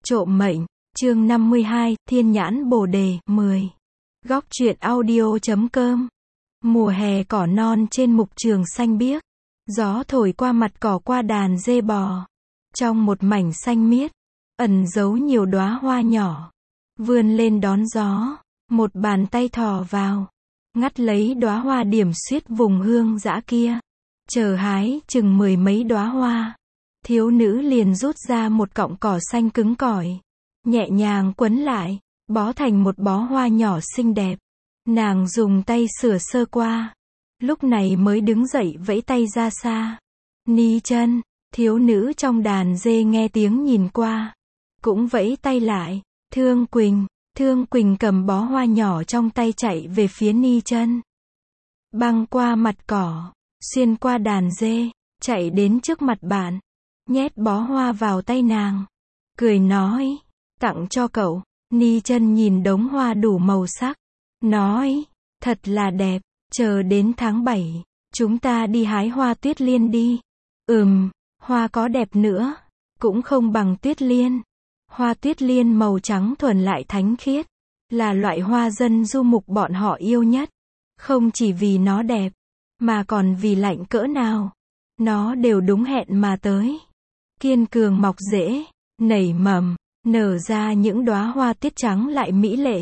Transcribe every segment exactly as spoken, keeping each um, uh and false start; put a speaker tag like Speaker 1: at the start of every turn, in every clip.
Speaker 1: Trộm mệnh, chương năm mươi hai, Thiên nhãn Bồ đề, mười. Góc truyện audio chấm com. Mùa hè cỏ non trên mục trường xanh biếc. Gió thổi qua mặt cỏ qua đàn dê bò. Trong một mảnh xanh miết, ẩn giấu nhiều đóa hoa nhỏ. Vươn lên đón gió, một bàn tay thò vào, ngắt lấy đóa hoa điểm xuyết vùng hương dã kia. Chờ hái chừng mười mấy đóa hoa. Thiếu nữ liền rút ra một cọng cỏ xanh cứng cỏi, nhẹ nhàng quấn lại, bó thành một bó hoa nhỏ xinh đẹp. Nàng dùng tay sửa sơ qua, lúc này mới đứng dậy vẫy tay ra xa. Ni chân, thiếu nữ trong đàn dê nghe tiếng nhìn qua, cũng vẫy tay lại. Thương Quỳnh, Thương Quỳnh cầm bó hoa nhỏ trong tay chạy về phía Ni chân. Băng qua mặt cỏ, xuyên qua đàn dê, chạy đến trước mặt bạn, nhét bó hoa vào tay nàng, cười nói, tặng cho cậu. Ni chân nhìn đống hoa đủ màu sắc, nói, thật là đẹp, chờ đến tháng bảy, chúng ta đi hái hoa tuyết liên đi. Ừm, hoa có đẹp nữa, cũng không bằng tuyết liên. Hoa tuyết liên màu trắng thuần lại thánh khiết, là loại hoa dân du mục bọn họ yêu nhất. Không chỉ vì nó đẹp, mà còn vì lạnh cỡ nào, nó đều đúng hẹn mà tới. Kiên cường mọc rễ, nảy mầm, nở ra những đóa hoa tiết trắng lại mỹ lệ.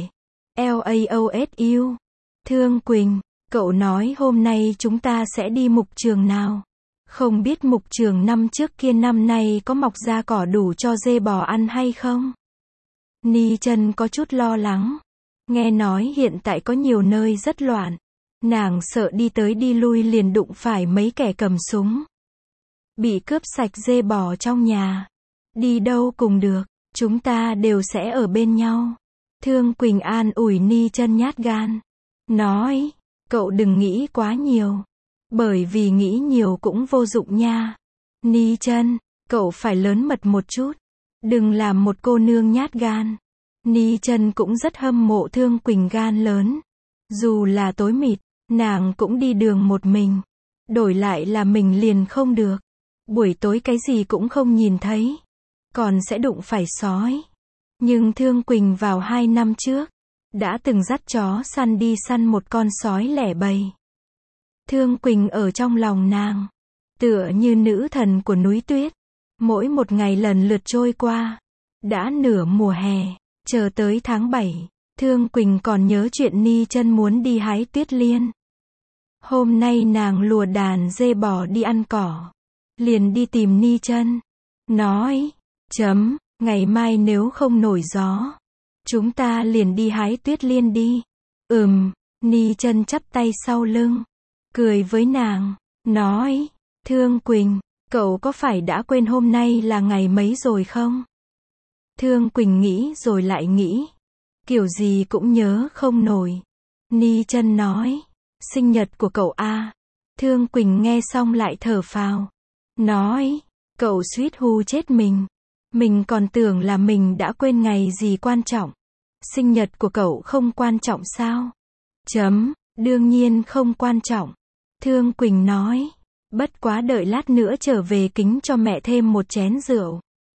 Speaker 1: Laosu. Thương Quỳnh, cậu nói hôm nay chúng ta sẽ đi mục trường nào? Không biết mục trường năm trước kia năm nay có mọc ra cỏ đủ cho dê bò ăn hay không? Ni chân có chút lo lắng. Nghe nói hiện tại có nhiều nơi rất loạn. Nàng sợ đi tới đi lui liền đụng phải mấy kẻ cầm súng. Bị cướp sạch dê bò trong nhà. Đi đâu cùng được, chúng ta đều sẽ ở bên nhau. Thương Quỳnh an ủi Ni chân nhát gan. Nói, cậu đừng nghĩ quá nhiều. Bởi vì nghĩ nhiều cũng vô dụng nha. Ni chân, cậu phải lớn mật một chút. Đừng làm một cô nương nhát gan. Ni chân cũng rất hâm mộ Thương Quỳnh gan lớn. Dù là tối mịt, nàng cũng đi đường một mình. Đổi lại là mình liền không được. Buổi tối cái gì cũng không nhìn thấy. Còn sẽ đụng phải sói. Nhưng Thương Quỳnh vào hai năm trước, đã từng dắt chó săn đi săn một con sói lẻ bầy. Thương Quỳnh ở trong lòng nàng, tựa như nữ thần của núi tuyết. Mỗi một ngày lần lượt trôi qua. Đã nửa mùa hè, chờ tới tháng bảy, Thương Quỳnh còn nhớ chuyện Ni chân muốn đi hái tuyết liên. Hôm nay nàng lùa đàn dê bò đi ăn cỏ, liền đi tìm Ni chân. Nói, chấm, ngày mai nếu không nổi gió, chúng ta liền đi hái tuyết liên đi. Ừm, Ni chân chắp tay sau lưng, cười với nàng, nói, Thương Quỳnh, cậu có phải đã quên hôm nay là ngày mấy rồi không? Thương Quỳnh nghĩ rồi lại nghĩ, kiểu gì cũng nhớ không nổi. Ni chân nói, sinh nhật của cậu a. Thương Quỳnh nghe xong lại thở phào, nói, cậu suýt hù chết mình. Mình còn tưởng là mình đã quên ngày gì quan trọng. Sinh nhật của cậu không quan trọng sao? Chấm, đương nhiên không quan trọng. Thương Quỳnh nói, bất quá đợi lát nữa trở về kính cho mẹ thêm một chén rượu.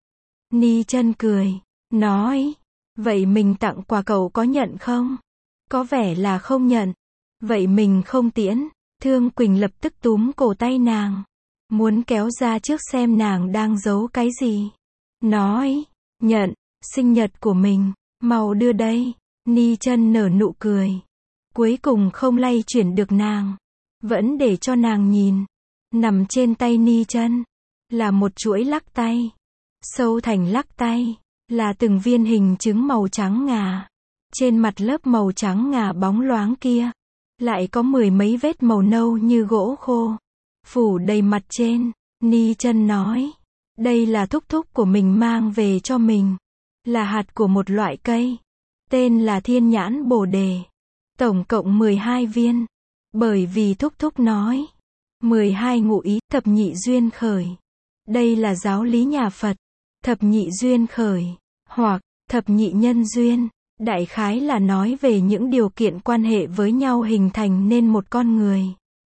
Speaker 1: Ni chân cười, nói, vậy mình tặng quà cậu có nhận không? Có vẻ là không nhận. Vậy mình không tiễn. Thương Quỳnh lập tức túm cổ tay nàng, muốn kéo ra trước xem nàng đang giấu cái gì. Nói, nhận, sinh nhật của mình, mau đưa đây. Ni chân nở nụ cười. Cuối cùng không lay chuyển được nàng, vẫn để cho nàng nhìn. Nằm trên tay Ni chân, là một chuỗi lắc tay. Sâu thành lắc tay, là từng viên hình trứng màu trắng ngà. Trên mặt lớp màu trắng ngà bóng loáng kia, lại có mười mấy vết màu nâu như gỗ khô, phủ đầy mặt trên. Ni chân nói, đây là thúc thúc của mình mang về cho mình. Là hạt của một loại cây, tên là thiên nhãn bồ đề. Tổng cộng mười hai viên. Bởi vì thúc thúc nói, mười hai ngụ ý, thập nhị duyên khởi. Đây là giáo lý nhà Phật. Thập nhị duyên khởi, hoặc thập nhị nhân duyên, đại khái là nói về những điều kiện quan hệ với nhau hình thành nên một con người.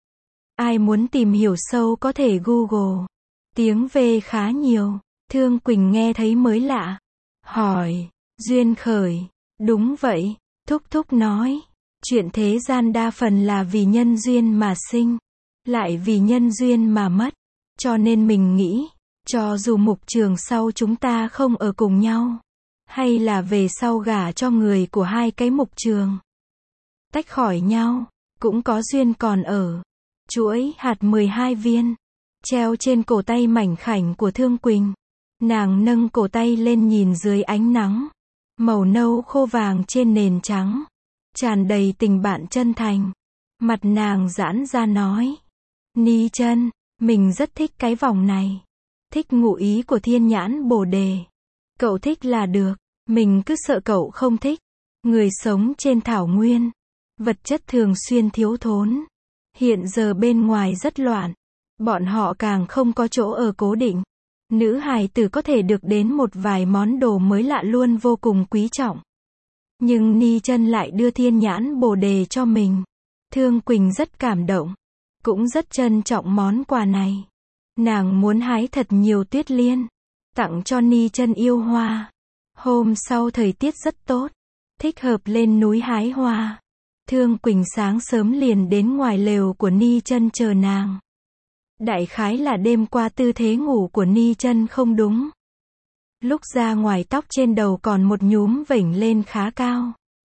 Speaker 1: Ai muốn tìm hiểu sâu có thể Google. Tiếng V khá nhiều. Thương Quỳnh nghe thấy mới lạ. hỏi. Duyên khởi. Đúng vậy. Thúc thúc nói. Chuyện thế gian đa phần là vì nhân duyên mà sinh, lại vì nhân duyên mà mất. Cho nên mình nghĩ, cho dù mục trường sau chúng ta không ở cùng nhau, hay là về sau gả cho người của hai cái mục trường, tách khỏi nhau, cũng có duyên còn ở. Chuỗi hạt mười hai viên, treo trên cổ tay mảnh khảnh của Thương Quỳnh. Nàng nâng cổ tay lên nhìn dưới ánh nắng, màu nâu khô vàng trên nền trắng, tràn đầy tình bạn chân thành. Mặt nàng giãn ra nói. Ni chân, mình rất thích cái vòng này. Thích ngụ ý của thiên nhãn bồ đề. Cậu thích là được, mình cứ sợ cậu không thích. Người sống trên thảo nguyên, vật chất thường xuyên thiếu thốn. Hiện giờ bên ngoài rất loạn, bọn họ càng không có chỗ ở cố định. Nữ hài tử có thể được đến một vài món đồ mới lạ luôn vô cùng quý trọng. Nhưng Ni chân lại đưa thiên nhãn bồ đề cho mình. Thương Quỳnh rất cảm động, cũng rất trân trọng món quà này. Nàng muốn hái thật nhiều tuyết liên, tặng cho Ni chân yêu hoa. Hôm sau thời tiết rất tốt, thích hợp lên núi hái hoa. Thương Quỳnh sáng sớm liền đến ngoài lều của Ni chân chờ nàng. Đại khái là đêm qua tư thế ngủ của Ni chân không đúng. Lúc ra ngoài tóc trên đầu còn một nhúm vểnh lên khá cao,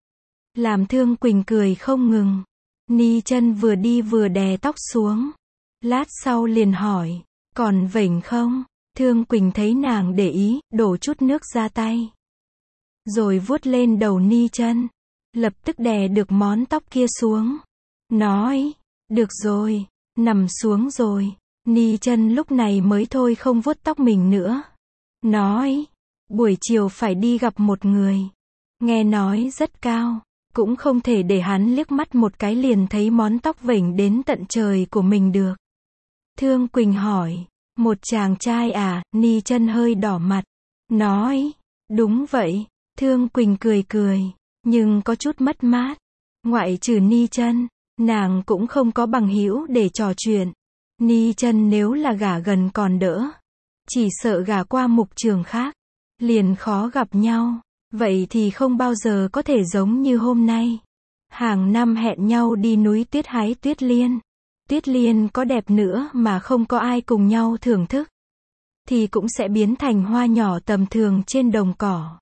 Speaker 1: làm Thương Quỳnh cười không ngừng. Ni chân vừa đi vừa đè tóc xuống. Lát sau liền hỏi, còn vểnh không? Thương Quỳnh thấy nàng để ý, đổ chút nước ra tay, rồi vuốt lên đầu Ni chân. Lập tức đè được món tóc kia xuống. Nói, được rồi, nằm xuống rồi. Ni chân lúc này mới thôi không vuốt tóc mình nữa. Nói, buổi chiều phải đi gặp một người. Nghe nói rất cao, cũng không thể để hắn liếc mắt một cái liền thấy món tóc vểnh đến tận trời của mình được. Thương Quỳnh hỏi, một chàng trai à? Ni chân hơi đỏ mặt. Nói, đúng vậy. Thương Quỳnh cười cười, nhưng có chút mất mát. Ngoại trừ Ni chân, nàng cũng không có bằng hữu để trò chuyện. Ni chân nếu là gả gần còn đỡ, chỉ sợ gả qua mục trường khác, liền khó gặp nhau. Vậy thì không bao giờ có thể giống như hôm nay. Hàng năm hẹn nhau đi núi tuyết hái tuyết liên. Tuyết liên có đẹp nữa mà không có ai cùng nhau thưởng thức, thì cũng sẽ biến thành hoa nhỏ tầm thường trên đồng cỏ.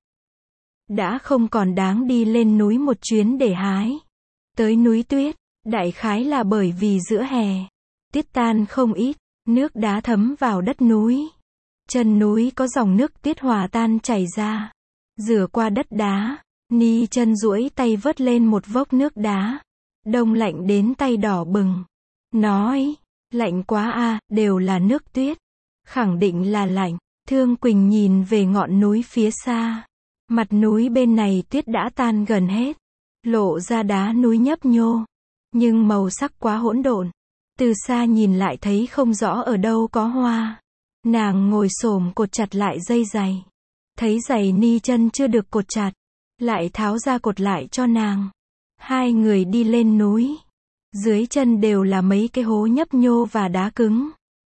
Speaker 1: Đã không còn đáng đi lên núi một chuyến để hái. Tới núi tuyết, đại khái là bởi vì giữa hè, tuyết tan không ít, nước đá thấm vào đất núi. Chân núi có dòng nước tuyết hòa tan chảy ra, rửa qua đất đá. Ni chân duỗi tay vớt lên một vốc nước đá, đông lạnh đến tay đỏ bừng. Nói, lạnh quá a, đều là nước tuyết. Khẳng định là lạnh. Thương Quỳnh nhìn về ngọn núi phía xa. Mặt núi bên này tuyết đã tan gần hết, lộ ra đá núi nhấp nhô, nhưng màu sắc quá hỗn độn. Từ xa nhìn lại thấy không rõ ở đâu có hoa. Nàng ngồi xổm cột chặt lại dây giày. Thấy giày Ni chân chưa được cột chặt, lại tháo ra cột lại cho nàng. Hai người đi lên núi. Dưới chân đều là mấy cái hố nhấp nhô và đá cứng.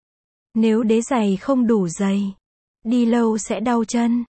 Speaker 1: Nếu đế giày không đủ dày, đi lâu sẽ đau chân.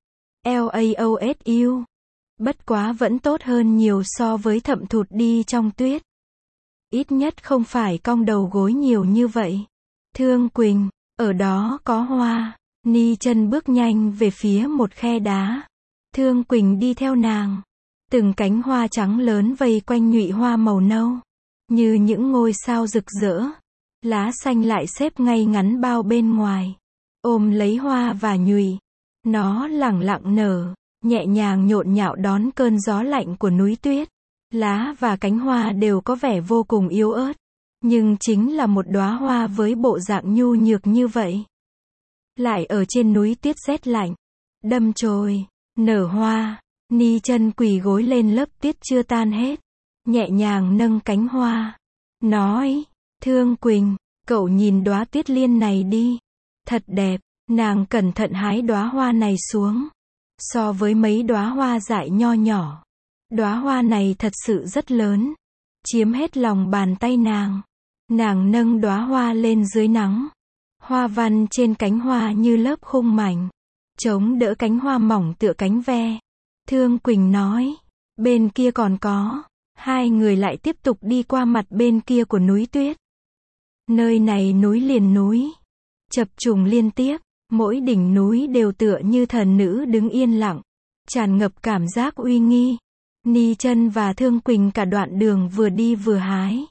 Speaker 1: LAOSU. Bất quá vẫn tốt hơn nhiều so với thậm thụt đi trong tuyết. Ít nhất không phải cong đầu gối nhiều như vậy. Thương Quỳnh, ở đó có hoa. Ni chân bước nhanh về phía một khe đá. Thương Quỳnh đi theo nàng. Từng cánh hoa trắng lớn vây quanh nhụy hoa màu nâu, như những ngôi sao rực rỡ. Lá xanh lại xếp ngay ngắn bao bên ngoài, ôm lấy hoa và nhụy. Nó lẳng lặng nở, nhẹ nhàng nhộn nhạo đón cơn gió lạnh của núi tuyết. Lá và cánh hoa đều có vẻ vô cùng yếu ớt, nhưng chính là một đóa hoa với bộ dạng nhu nhược như vậy, lại ở trên núi tuyết rét lạnh, đâm chồi, nở hoa. Ni chân quỳ gối lên lớp tuyết chưa tan hết, nhẹ nhàng nâng cánh hoa. Nói, Thương Quỳnh, cậu nhìn đóa tuyết liên này đi, thật đẹp. Nàng cẩn thận hái đóa hoa này xuống. So với mấy đóa hoa dại nho nhỏ, đóa hoa này thật sự rất lớn, chiếm hết lòng bàn tay nàng. Nàng nâng đóa hoa lên dưới nắng. Hoa văn trên cánh hoa như lớp khung mảnh, chống đỡ cánh hoa mỏng tựa cánh ve. Thương Quỳnh nói, bên kia còn có. Hai người lại tiếp tục đi qua mặt bên kia của núi tuyết. Nơi này núi liền núi, chập trùng liên tiếp, mỗi đỉnh núi đều tựa như thần nữ đứng yên lặng, tràn ngập cảm giác uy nghi. Ni Chân và Thương Quỳnh cả đoạn đường vừa đi vừa hái.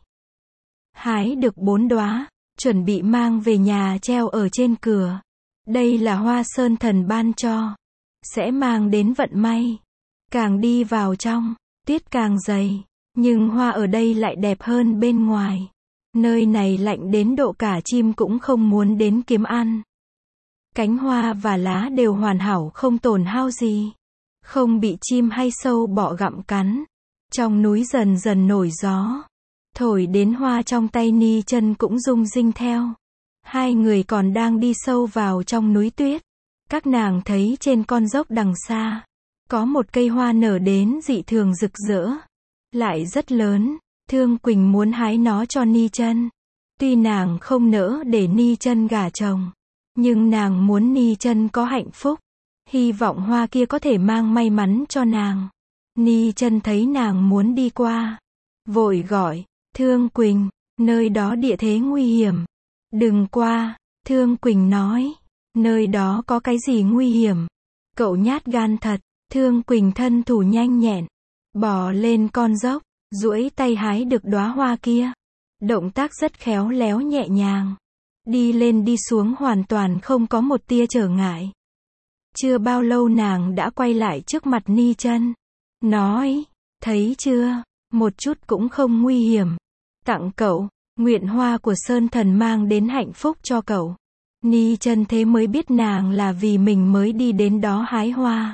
Speaker 1: Hái được bốn đóa, chuẩn bị mang về nhà treo ở trên cửa. Đây là hoa sơn thần ban cho, sẽ mang đến vận may. Càng đi vào trong, tuyết càng dày, nhưng hoa ở đây lại đẹp hơn bên ngoài. Nơi này lạnh đến độ cả chim cũng không muốn đến kiếm ăn. Cánh hoa và lá đều hoàn hảo không tổn hao gì, không bị chim hay sâu bọ gặm cắn. Trong núi dần dần nổi gió, thổi đến hoa trong tay Ni Chân cũng rung rinh theo. Hai người còn đang đi sâu vào trong núi tuyết. Các nàng thấy trên con dốc đằng xa, có một cây hoa nở đến dị thường rực rỡ, lại rất lớn. Thương Quỳnh muốn hái nó cho Ni Chân. Tuy nàng không nỡ để Ni Chân gả chồng, nhưng nàng muốn Ni Chân có hạnh phúc, hy vọng hoa kia có thể mang may mắn cho nàng. Ni Chân thấy nàng muốn đi qua, vội gọi, Thương Quỳnh, nơi đó địa thế nguy hiểm, đừng qua. Thương Quỳnh nói, nơi đó có cái gì nguy hiểm? Cậu nhát gan thật. Thương Quỳnh thân thủ nhanh nhẹn, bò lên con dốc, duỗi tay hái được đóa hoa kia. Động tác rất khéo léo nhẹ nhàng. Đi lên đi xuống hoàn toàn không có một tia trở ngại. Chưa bao lâu nàng đã quay lại trước mặt Ni Chân, nói, thấy chưa, một chút cũng không nguy hiểm. Tặng cậu, nguyện hoa của Sơn Thần mang đến hạnh phúc cho cậu. Ni Chân thế mới biết nàng là vì mình mới đi đến đó hái hoa.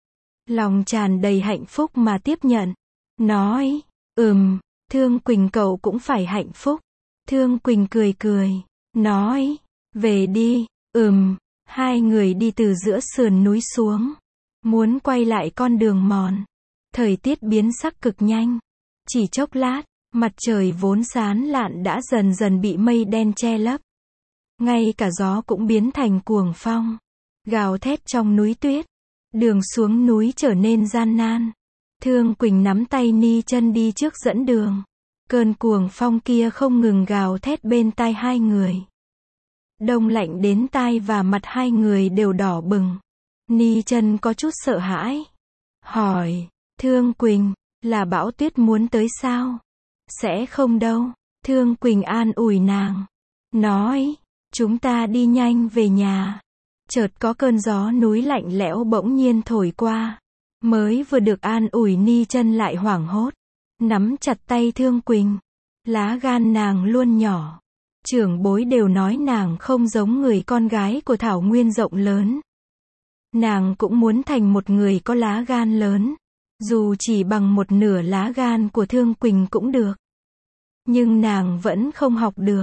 Speaker 1: Lòng tràn đầy hạnh phúc mà tiếp nhận. Nói, ừm, Thương Quỳnh cậu cũng phải hạnh phúc. Thương Quỳnh cười cười, nói, về đi. Ừm, hai người đi từ giữa sườn núi xuống, muốn quay lại con đường mòn. Thời tiết biến sắc cực nhanh. Chỉ chốc lát, mặt trời vốn sáng lạn đã dần dần bị mây đen che lấp. Ngay cả gió cũng biến thành cuồng phong, gào thét trong núi tuyết. Đường xuống núi trở nên gian nan. Thương Quỳnh nắm tay Ni Chân đi trước dẫn đường. Cơn cuồng phong kia không ngừng gào thét bên tai hai người. Đông lạnh đến tai và mặt hai người đều đỏ bừng. Ni Chân có chút sợ hãi, hỏi, Thương Quỳnh, là bão tuyết muốn tới sao? Sẽ không đâu. Thương Quỳnh an ủi nàng, nói, chúng ta đi nhanh về nhà. Chợt có cơn gió núi lạnh lẽo bỗng nhiên thổi qua. Mới vừa được an ủi Ni Chân lại hoảng hốt, nắm chặt tay Thương Quỳnh. Lá gan nàng luôn nhỏ. Trưởng bối đều nói nàng không giống người con gái của thảo nguyên rộng lớn. Nàng cũng muốn thành một người có lá gan lớn. Dù chỉ bằng một nửa lá gan của Thương Quỳnh cũng được. Nhưng nàng vẫn không học được.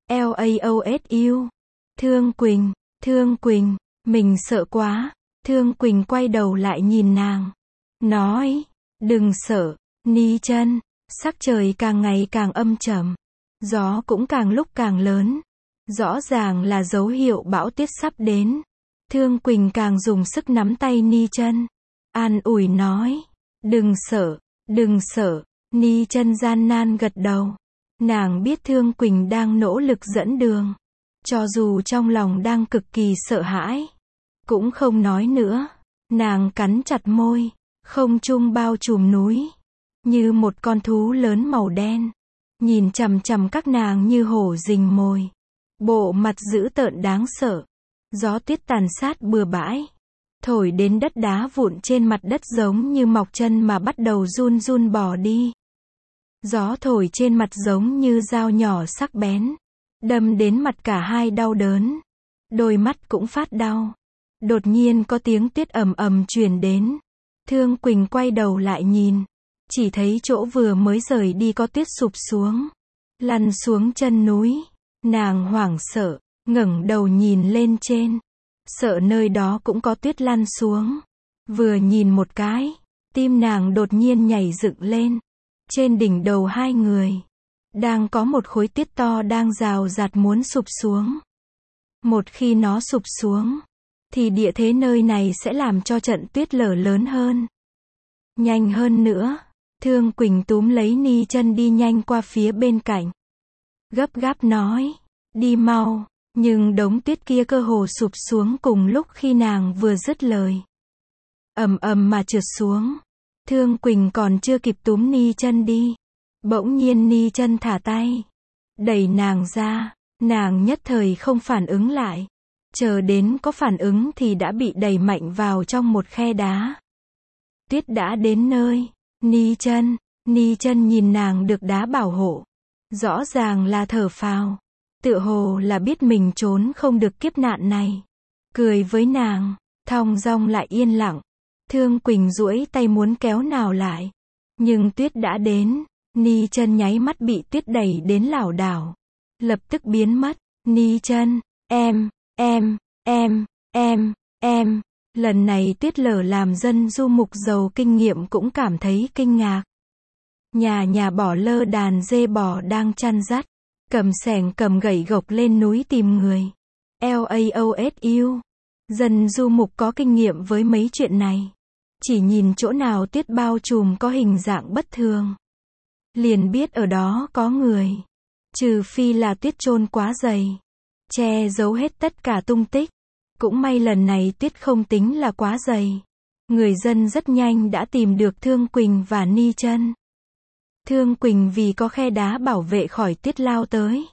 Speaker 1: LAOSU. Thương Quỳnh, Thương Quỳnh, mình sợ quá. Thương Quỳnh quay đầu lại nhìn nàng, nói, đừng sợ. Ni Chân, sắc trời càng ngày càng âm trầm, gió cũng càng lúc càng lớn. Rõ ràng là dấu hiệu bão tuyết sắp đến. Thương Quỳnh càng dùng sức nắm tay Ni Chân, an ủi nói, đừng sợ, đừng sợ. Ni Chân gian nan gật đầu. Nàng biết Thương Quỳnh đang nỗ lực dẫn đường. Cho dù trong lòng đang cực kỳ sợ hãi, cũng không nói nữa. Nàng cắn chặt môi. Không trung bao trùm núi, như một con thú lớn màu đen, nhìn chằm chằm các nàng như hổ rình mồi. Bộ mặt dữ tợn đáng sợ. Gió tuyết tàn sát bừa bãi, thổi đến đất đá vụn trên mặt đất giống như mọc chân mà bắt đầu run run bò đi. Gió thổi trên mặt giống như dao nhỏ sắc bén, đâm đến mặt cả hai đau đớn. Đôi mắt cũng phát đau. Đột nhiên có tiếng tuyết ầm ầm truyền đến. Thương Quỳnh quay đầu lại nhìn, chỉ thấy chỗ vừa mới rời đi có tuyết sụp xuống, lăn xuống chân núi. Nàng hoảng sợ, ngẩng đầu nhìn lên trên, sợ nơi đó cũng có tuyết lăn xuống. Vừa nhìn một cái, tim nàng đột nhiên nhảy dựng lên. Trên đỉnh đầu hai người, đang có một khối tuyết to đang rào rạt muốn sụp xuống. Một khi nó sụp xuống, thì địa thế nơi này sẽ làm cho trận tuyết lở lớn hơn. Nhanh hơn nữa. Thương Quỳnh túm lấy Ni Chân đi nhanh qua phía bên cạnh. Gấp gáp nói, đi mau, nhưng đống tuyết kia cơ hồ sụp xuống cùng lúc khi nàng vừa dứt lời. Ầm ầm mà trượt xuống. Thương Quỳnh còn chưa kịp túm Ni Chân đi. Bỗng nhiên Ni Chân thả tay. Đẩy nàng ra. Nàng nhất thời không phản ứng lại. Chờ đến có phản ứng thì đã bị đẩy mạnh vào trong một khe đá. Tuyết đã đến nơi. Ni Chân, Ni Chân nhìn nàng được đá bảo hộ. Rõ ràng là thở phào. Tựa hồ là biết mình trốn không được kiếp nạn này. Cười với nàng, thong dong lại yên lặng. Thương Quỳnh duỗi tay muốn kéo nào lại. Nhưng tuyết đã đến. Ni Chân nháy mắt bị tuyết đẩy đến lảo đảo. Lập tức biến mất. Ni Chân, em, em, em, em, em. Lần này tuyết lở làm dân du mục giàu kinh nghiệm cũng cảm thấy kinh ngạc. Nhà nhà bỏ lơ đàn dê bò đang chăn dắt. Cầm xẻng cầm gậy gộc lên núi tìm người. LAOSU. Dân du mục có kinh nghiệm với mấy chuyện này. Chỉ nhìn chỗ nào tuyết bao trùm có hình dạng bất thường. Liền biết ở đó có người. Trừ phi là tuyết chôn quá dày. Che giấu hết tất cả tung tích. Cũng may lần này tuyết không tính là quá dày. Người dân rất nhanh đã tìm được Thương Quỳnh và Ni Chân. Thương Quỳnh vì có khe đá bảo vệ khỏi tuyết lao tới.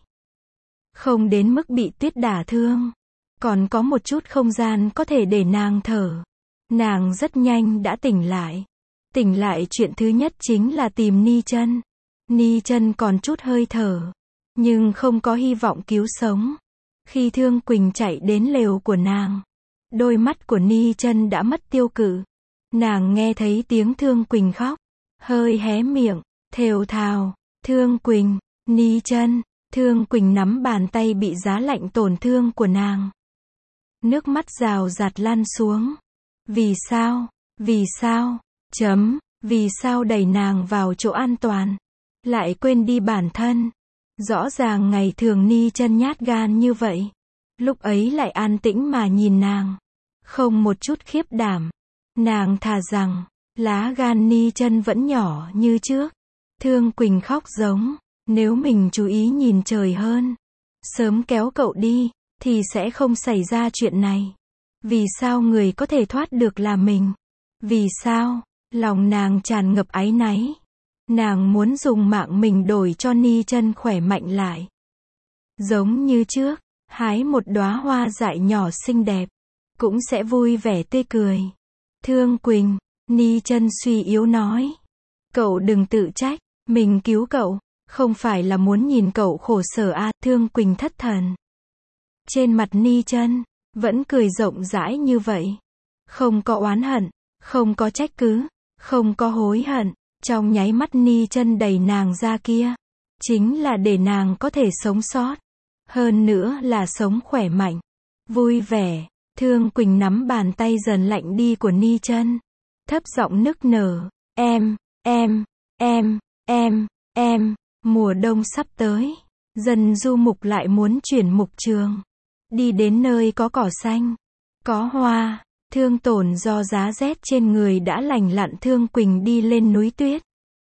Speaker 1: Không đến mức bị tuyết đả thương. Còn có một chút không gian có thể để nàng thở. Nàng rất nhanh đã tỉnh lại. Tỉnh lại chuyện thứ nhất chính là tìm Ni Chân. Ni Chân còn chút hơi thở. Nhưng không có hy vọng cứu sống. Khi Thương Quỳnh chạy đến lều của nàng. Đôi mắt của Ni Chân đã mất tiêu cự. Nàng nghe thấy tiếng Thương Quỳnh khóc. Hơi hé miệng. Thều thào. Thương Quỳnh. Ni Chân. Thương Quỳnh nắm bàn tay bị giá lạnh tổn thương của nàng. Nước mắt rào rạt lan xuống. Vì sao? Vì sao? Chấm. Vì sao đẩy nàng vào chỗ an toàn? Lại quên đi bản thân. Rõ ràng ngày thường Ni Chân nhát gan như vậy. Lúc ấy lại an tĩnh mà nhìn nàng. Không một chút khiếp đảm. Nàng thà rằng, lá gan Ni Chân vẫn nhỏ như trước. Thương Quỳnh khóc giống, nếu mình chú ý nhìn trời hơn. Sớm kéo cậu đi, thì sẽ không xảy ra chuyện này. Vì sao người có thể thoát được là mình? Vì sao? Lòng nàng tràn ngập áy náy. Nàng muốn dùng mạng mình đổi cho Ni Chân khỏe mạnh lại. Giống như trước, hái một đóa hoa dại nhỏ xinh đẹp, cũng sẽ vui vẻ tươi cười. Thương Quỳnh, Ni Chân suy yếu nói. Cậu đừng tự trách, mình cứu cậu, không phải là muốn nhìn cậu khổ sở à, Thương Quỳnh thất thần. Trên mặt Ni Chân, vẫn cười rộng rãi như vậy. Không có oán hận, không có trách cứ, không có hối hận. Trong nháy mắt Ni Chân đẩy nàng ra kia. Chính là để nàng có thể sống sót. Hơn nữa là sống khỏe mạnh. Vui vẻ. Thương Quỳnh nắm bàn tay dần lạnh đi của Ni Chân. Thấp giọng nức nở. Em, em, em, em, em. Mùa đông sắp tới. Dân du mục lại muốn chuyển mục trường. Đi đến nơi có cỏ xanh. Có hoa. Thương tổn do giá rét trên người đã lành lặn. Thương Quỳnh đi lên núi tuyết.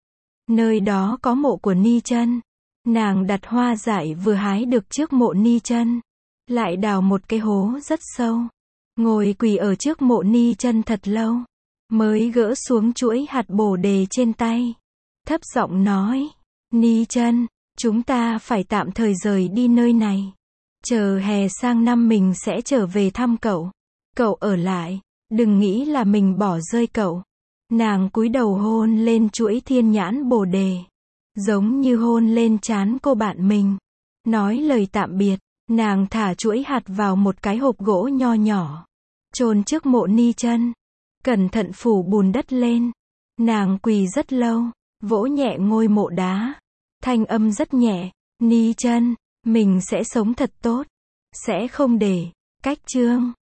Speaker 1: Nơi đó có mộ của Ni Chân. Nàng đặt hoa dại vừa hái được trước mộ Ni Chân. Lại đào một cái hố rất sâu. Ngồi quỳ ở trước mộ Ni Chân thật lâu. Mới gỡ xuống chuỗi hạt bồ đề trên tay. Thấp giọng nói. Ni Chân, chúng ta phải tạm thời rời đi nơi này. Chờ hè sang năm mình sẽ trở về thăm cậu. Cậu ở lại, đừng nghĩ là mình bỏ rơi cậu. Nàng cúi đầu hôn lên chuỗi thiên nhãn bồ đề. Giống như hôn lên trán cô bạn mình. Nói lời tạm biệt, nàng thả chuỗi hạt vào một cái hộp gỗ nho nhỏ. Chôn trước mộ Ni Chân. Cẩn thận phủ bùn đất lên. Nàng quỳ rất lâu, vỗ nhẹ ngôi mộ đá. Thanh âm rất nhẹ. Ni Chân, mình sẽ sống thật tốt. Sẽ không để, cách chương.